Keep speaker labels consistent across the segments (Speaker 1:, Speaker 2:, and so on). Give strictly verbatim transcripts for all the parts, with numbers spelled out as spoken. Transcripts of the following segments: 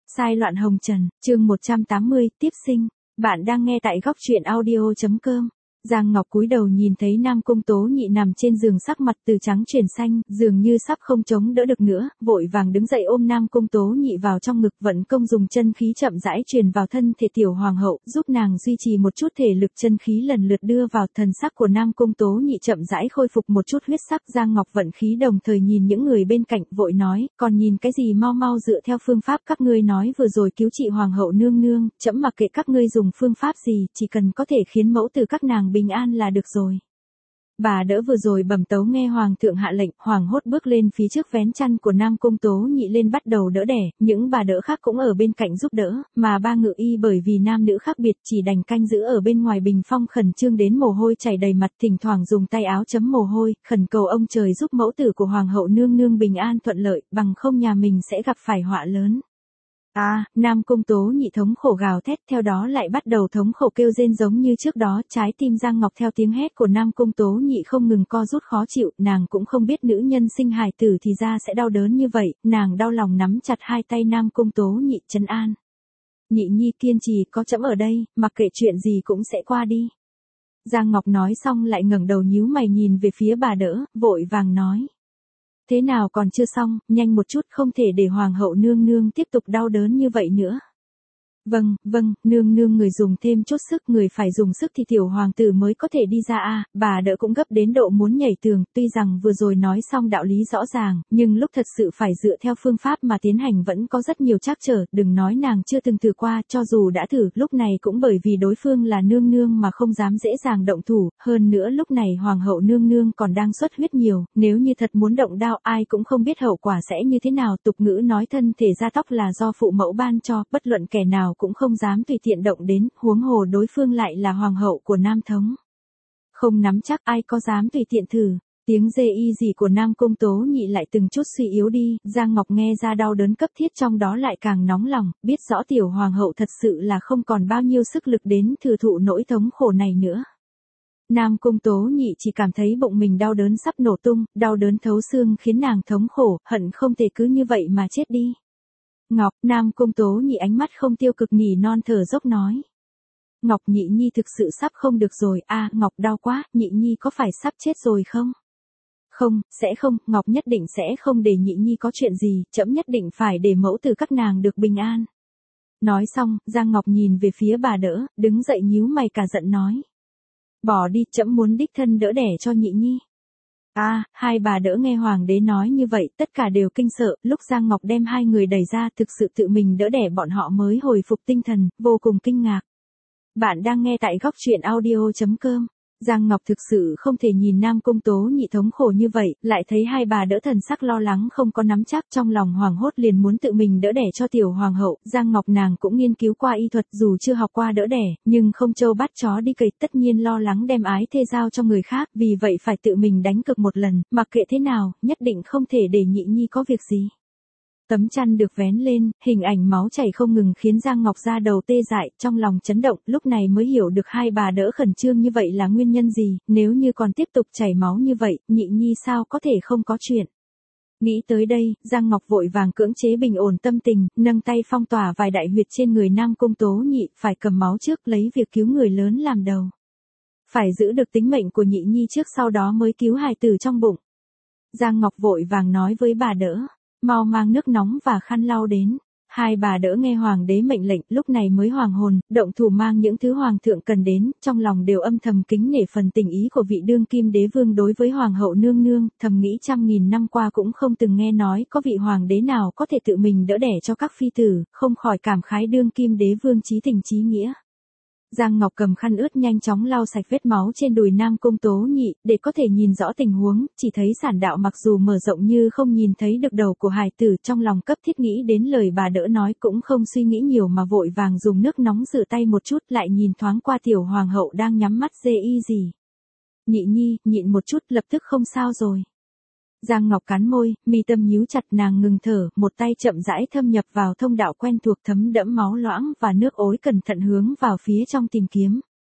Speaker 1: Sai loạn hồng trần, chương một trăm tám mươi, tiếp sinh. Bạn đang nghe tại góc truyện audio chấm com. Giang Ngọc cúi đầu nhìn thấy Nam Cung Tố Nhị nằm trên giường, sắc mặt từ trắng chuyển xanh, dường như sắp không chống đỡ được nữa, vội vàng đứng dậy ôm Nam Cung Tố Nhị vào trong ngực, vận công dùng chân khí chậm rãi truyền vào thân thể tiểu hoàng hậu, giúp nàng duy trì một chút thể lực, chân khí lần lượt đưa vào. Thần sắc của Nam Cung Tố Nhị chậm rãi khôi phục một chút huyết sắc. Giang Ngọc vận khí đồng thời nhìn những người bên cạnh, vội nói, còn nhìn cái gì, mau mau dựa theo phương pháp các ngươi nói vừa rồi cứu trị hoàng hậu nương nương, trẫm mặc kệ các ngươi dùng phương pháp gì, chỉ cần có thể khiến mẫu tử các nàng bình an là được rồi. Bà đỡ vừa rồi bẩm tấu nghe hoàng thượng hạ lệnh, hoảng hốt bước lên phía trước vén chăn của Nam Cung Tố Nhị lên bắt đầu đỡ đẻ, những bà đỡ khác cũng ở bên cạnh giúp đỡ, mà ba ngự y bởi vì nam nữ khác biệt chỉ đành canh giữ ở bên ngoài bình phong, khẩn trương đến mồ hôi chảy đầy mặt, thỉnh thoảng dùng tay áo chấm mồ hôi, khẩn cầu ông trời giúp mẫu tử của hoàng hậu nương nương bình an thuận lợi, bằng không nhà mình sẽ gặp phải họa lớn. A, à, Nam Cung Tố Nhị thống khổ gào thét, theo đó lại bắt đầu thống khổ kêu rên giống như trước đó. Trái tim Giang Ngọc theo tiếng hét của Nam Cung Tố Nhị không ngừng co rút khó chịu, nàng cũng không biết nữ nhân sinh hài tử thì ra sẽ đau đớn như vậy, nàng đau lòng nắm chặt hai tay Nam Cung Tố Nhị trấn an. Nhị nhi kiên trì, có trẫm ở đây, mặc kệ chuyện gì cũng sẽ qua đi. Giang Ngọc nói xong lại ngẩng đầu nhíu mày nhìn về phía bà đỡ, vội vàng nói. Thế nào còn chưa xong, nhanh một chút, không thể để hoàng hậu nương nương tiếp tục đau đớn như vậy nữa. Vâng, vâng, nương nương người dùng thêm chút sức, người phải dùng sức thì tiểu hoàng tử mới có thể đi ra a. À, bà đỡ cũng gấp đến độ muốn nhảy tường, tuy rằng vừa rồi nói xong đạo lý rõ ràng, nhưng lúc thật sự phải dựa theo phương pháp mà tiến hành vẫn có rất nhiều trắc trở, đừng nói nàng chưa từng thử qua, cho dù đã thử, lúc này cũng bởi vì đối phương là nương nương mà không dám dễ dàng động thủ, hơn nữa lúc này hoàng hậu nương nương còn đang xuất huyết nhiều, nếu như thật muốn động đao ai cũng không biết hậu quả sẽ như thế nào. Tục ngữ nói thân thể da tóc là do phụ mẫu ban cho, bất luận kẻ nào cũng không dám tùy tiện động đến, huống hồ đối phương lại là hoàng hậu của Nam thống. Không nắm chắc ai có dám tùy tiện thử. Tiếng dê y gì của Nam Cung Tố Nhị lại từng chút suy yếu đi, Giang Ngọc nghe ra đau đớn cấp thiết trong đó lại càng nóng lòng, biết rõ tiểu hoàng hậu thật sự là không còn bao nhiêu sức lực đến thừa thụ nỗi thống khổ này nữa. Nam Cung Tố Nhị chỉ cảm thấy bụng mình đau đớn sắp nổ tung, đau đớn thấu xương khiến nàng thống khổ, hận không thể cứ như vậy mà chết đi. Ngọc, Nam Cung Tố Nhị ánh mắt không tiêu cực nỉ non thở dốc nói. Ngọc, nhị nhi thực sự sắp không được rồi, a à, Ngọc đau quá, nhị nhi có phải sắp chết rồi không? Không, sẽ không, Ngọc nhất định sẽ không để nhị nhi có chuyện gì, trẫm nhất định phải để mẫu tử các nàng được bình an. Nói xong, Giang Ngọc nhìn về phía bà đỡ, đứng dậy nhíu mày cả giận nói. Bỏ đi, trẫm muốn đích thân đỡ đẻ cho nhị nhi. A, à, hai bà đỡ nghe hoàng đế nói như vậy, tất cả đều kinh sợ, lúc Giang Ngọc đem hai người đẩy ra, thực sự tự mình đỡ đẻ bọn họ mới hồi phục tinh thần, vô cùng kinh ngạc. Bạn đang nghe tại góc truyện audio chấm com. Giang Ngọc thực sự không thể nhìn Nam Cung Tố Nhị thống khổ như vậy, lại thấy hai bà đỡ thần sắc lo lắng không có nắm chắc, trong lòng hoảng hốt liền muốn tự mình đỡ đẻ cho tiểu hoàng hậu. Giang Ngọc nàng cũng nghiên cứu qua y thuật, dù chưa học qua đỡ đẻ, nhưng không trâu bắt chó đi cầy, tất nhiên lo lắng đem ái thê giao cho người khác, vì vậy phải tự mình đánh cược một lần, mặc kệ thế nào, nhất định không thể để nhị nhi có việc gì. Tấm chăn được vén lên, hình ảnh máu chảy không ngừng khiến Giang Ngọc da đầu tê dại, trong lòng chấn động, lúc này mới hiểu được hai bà đỡ khẩn trương như vậy là nguyên nhân gì, nếu như còn tiếp tục chảy máu như vậy, nhị nhi sao có thể không có chuyện. Nghĩ tới đây, Giang Ngọc vội vàng cưỡng chế bình ổn tâm tình, nâng tay phong tỏa vài đại huyệt trên người Nam Cung Tố Nhị, phải cầm máu trước lấy việc cứu người lớn làm đầu. Phải giữ được tính mệnh của nhị nhi trước, sau đó mới cứu hài tử trong bụng. Giang Ngọc vội vàng nói với bà đỡ. Mau mang nước nóng và khăn lau đến. Hai bà đỡ nghe hoàng đế mệnh lệnh, lúc này mới hoàng hồn, động thủ mang những thứ hoàng thượng cần đến, trong lòng đều âm thầm kính nể phần tình ý của vị đương kim đế vương đối với hoàng hậu nương nương, thầm nghĩ trăm nghìn năm qua cũng không từng nghe nói có vị hoàng đế nào có thể tự mình đỡ đẻ cho các phi tử, không khỏi cảm khái đương kim đế vương chí tình chí nghĩa. Giang Ngọc cầm khăn ướt nhanh chóng lau sạch vết máu trên đùi Nam Cung Tố Nhị, để có thể nhìn rõ tình huống, chỉ thấy sản đạo mặc dù mở rộng như không nhìn thấy được đầu của hài tử, trong lòng cấp thiết nghĩ đến lời bà đỡ nói cũng không suy nghĩ nhiều mà vội vàng dùng nước nóng rửa tay một chút, lại nhìn thoáng qua tiểu hoàng hậu đang nhắm mắt dê y gì. Nhị nhi, nhịn một chút, lập tức không sao rồi. Giang Ngọc cắn môi, mi tâm nhíu chặt, nàng ngừng thở, một tay chậm rãi thâm nhập vào thông đạo quen thuộc thấm đẫm máu loãng và nước ối, cẩn thận hướng vào phía trong tìm kiếm.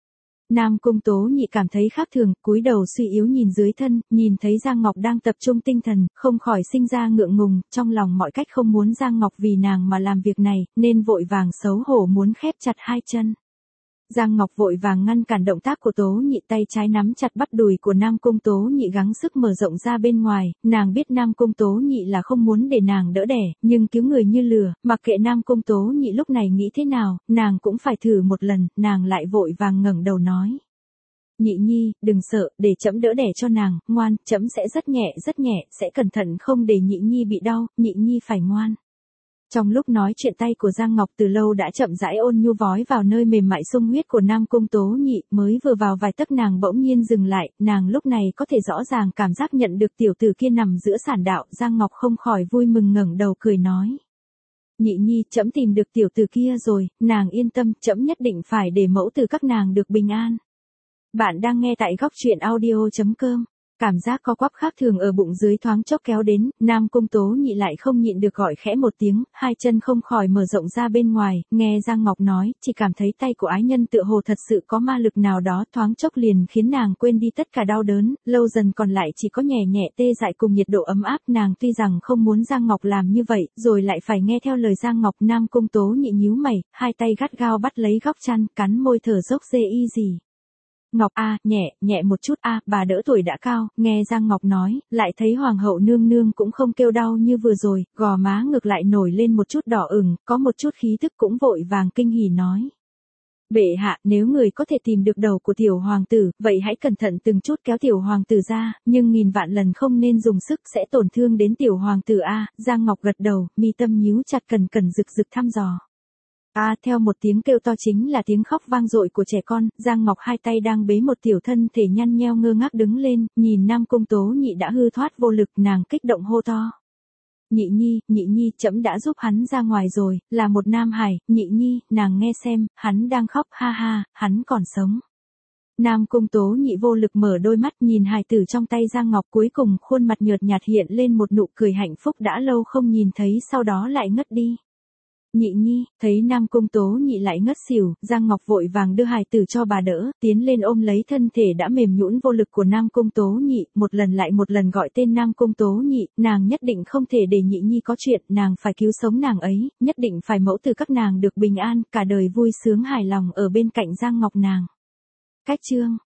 Speaker 1: Nam Cung Tố Nhị cảm thấy khác thường, cúi đầu suy yếu nhìn dưới thân, nhìn thấy Giang Ngọc đang tập trung tinh thần, không khỏi sinh ra ngượng ngùng, trong lòng mọi cách không muốn Giang Ngọc vì nàng mà làm việc này, nên vội vàng xấu hổ muốn khép chặt hai chân. Giang Ngọc vội vàng ngăn cản động tác của Tố Nhị, tay trái nắm chặt bắp đùi của Nam Cung Tố Nhị gắng sức mở rộng ra bên ngoài, nàng biết Nam Cung Tố Nhị là không muốn để nàng đỡ đẻ, nhưng cứu người như lửa, mặc kệ Nam Cung Tố Nhị lúc này nghĩ thế nào, nàng cũng phải thử một lần, nàng lại vội vàng ngẩng đầu nói. Nhị nhi, đừng sợ, để trẫm đỡ đẻ cho nàng, ngoan, trẫm sẽ rất nhẹ rất nhẹ, sẽ cẩn thận không để nhị nhi bị đau, nhị nhi phải ngoan. Trong lúc nói chuyện tay của Giang Ngọc từ lâu đã chậm rãi ôn nhu vói vào nơi mềm mại sung huyết của Nam Cung Tố Nhị, mới vừa vào vài tấc nàng bỗng nhiên dừng lại, nàng lúc này có thể rõ ràng cảm giác nhận được tiểu tử kia nằm giữa sản đạo, Giang Ngọc không khỏi vui mừng ngẩng đầu cười nói. Nhị nhi, trẫm tìm được tiểu tử kia rồi, nàng yên tâm, trẫm nhất định phải để mẫu tử các nàng được bình an. Bạn đang nghe tại góc truyện audio chấm com. Cảm giác co quắp khác thường ở bụng dưới thoáng chốc kéo đến, Nam Cung Tố Nhị lại không nhịn được gọi khẽ một tiếng, hai chân không khỏi mở rộng ra bên ngoài, nghe Giang Ngọc nói, chỉ cảm thấy tay của ái nhân tựa hồ thật sự có ma lực nào đó thoáng chốc liền khiến nàng quên đi tất cả đau đớn, lâu dần còn lại chỉ có nhẹ nhẹ tê dại cùng nhiệt độ ấm áp, nàng tuy rằng không muốn Giang Ngọc làm như vậy, rồi lại phải nghe theo lời Giang Ngọc. Nam Cung Tố Nhị nhíu mày, hai tay gắt gao bắt lấy góc chăn, cắn môi thở dốc dê y gì. Ngọc a, nhẹ, nhẹ một chút a, bà đỡ tuổi đã cao, nghe Giang Ngọc nói, lại thấy hoàng hậu nương nương cũng không kêu đau như vừa rồi, gò má ngược lại nổi lên một chút đỏ ửng, có một chút khí thức cũng vội vàng kinh hỉ nói. Bệ hạ, nếu người có thể tìm được đầu của tiểu hoàng tử, vậy hãy cẩn thận từng chút kéo tiểu hoàng tử ra, nhưng nghìn vạn lần không nên dùng sức sẽ tổn thương đến tiểu hoàng tử a. Giang Ngọc gật đầu, mi tâm nhíu chặt cần cần rực rực thăm dò. A, à, theo một tiếng kêu to chính là tiếng khóc vang dội của trẻ con, Giang Ngọc hai tay đang bế một tiểu thân thể nhăn nheo ngơ ngác đứng lên, nhìn Nam Cung Tố Nhị đã hư thoát vô lực, nàng kích động hô to. Nhị nhi, nhị nhi, trẫm đã giúp hắn ra ngoài rồi, là một nam hải, nhị nhi, nàng nghe xem, hắn đang khóc, ha ha, hắn còn sống. Nam Cung Tố Nhị vô lực mở đôi mắt nhìn hài tử trong tay Giang Ngọc, cuối cùng khuôn mặt nhợt nhạt hiện lên một nụ cười hạnh phúc đã lâu không nhìn thấy, sau đó lại ngất đi. Nhị nhi, thấy Nam Cung Tố Nhị lại ngất xỉu, Giang Ngọc vội vàng đưa hài tử cho bà đỡ, tiến lên ôm lấy thân thể đã mềm nhũn vô lực của Nam Cung Tố Nhị, một lần lại một lần gọi tên Nam Cung Tố Nhị, nàng nhất định không thể để nhị nhi có chuyện, nàng phải cứu sống nàng ấy, nhất định phải mẫu tử các nàng được bình an, cả đời vui sướng hài lòng ở bên cạnh Giang Ngọc nàng. Cách chương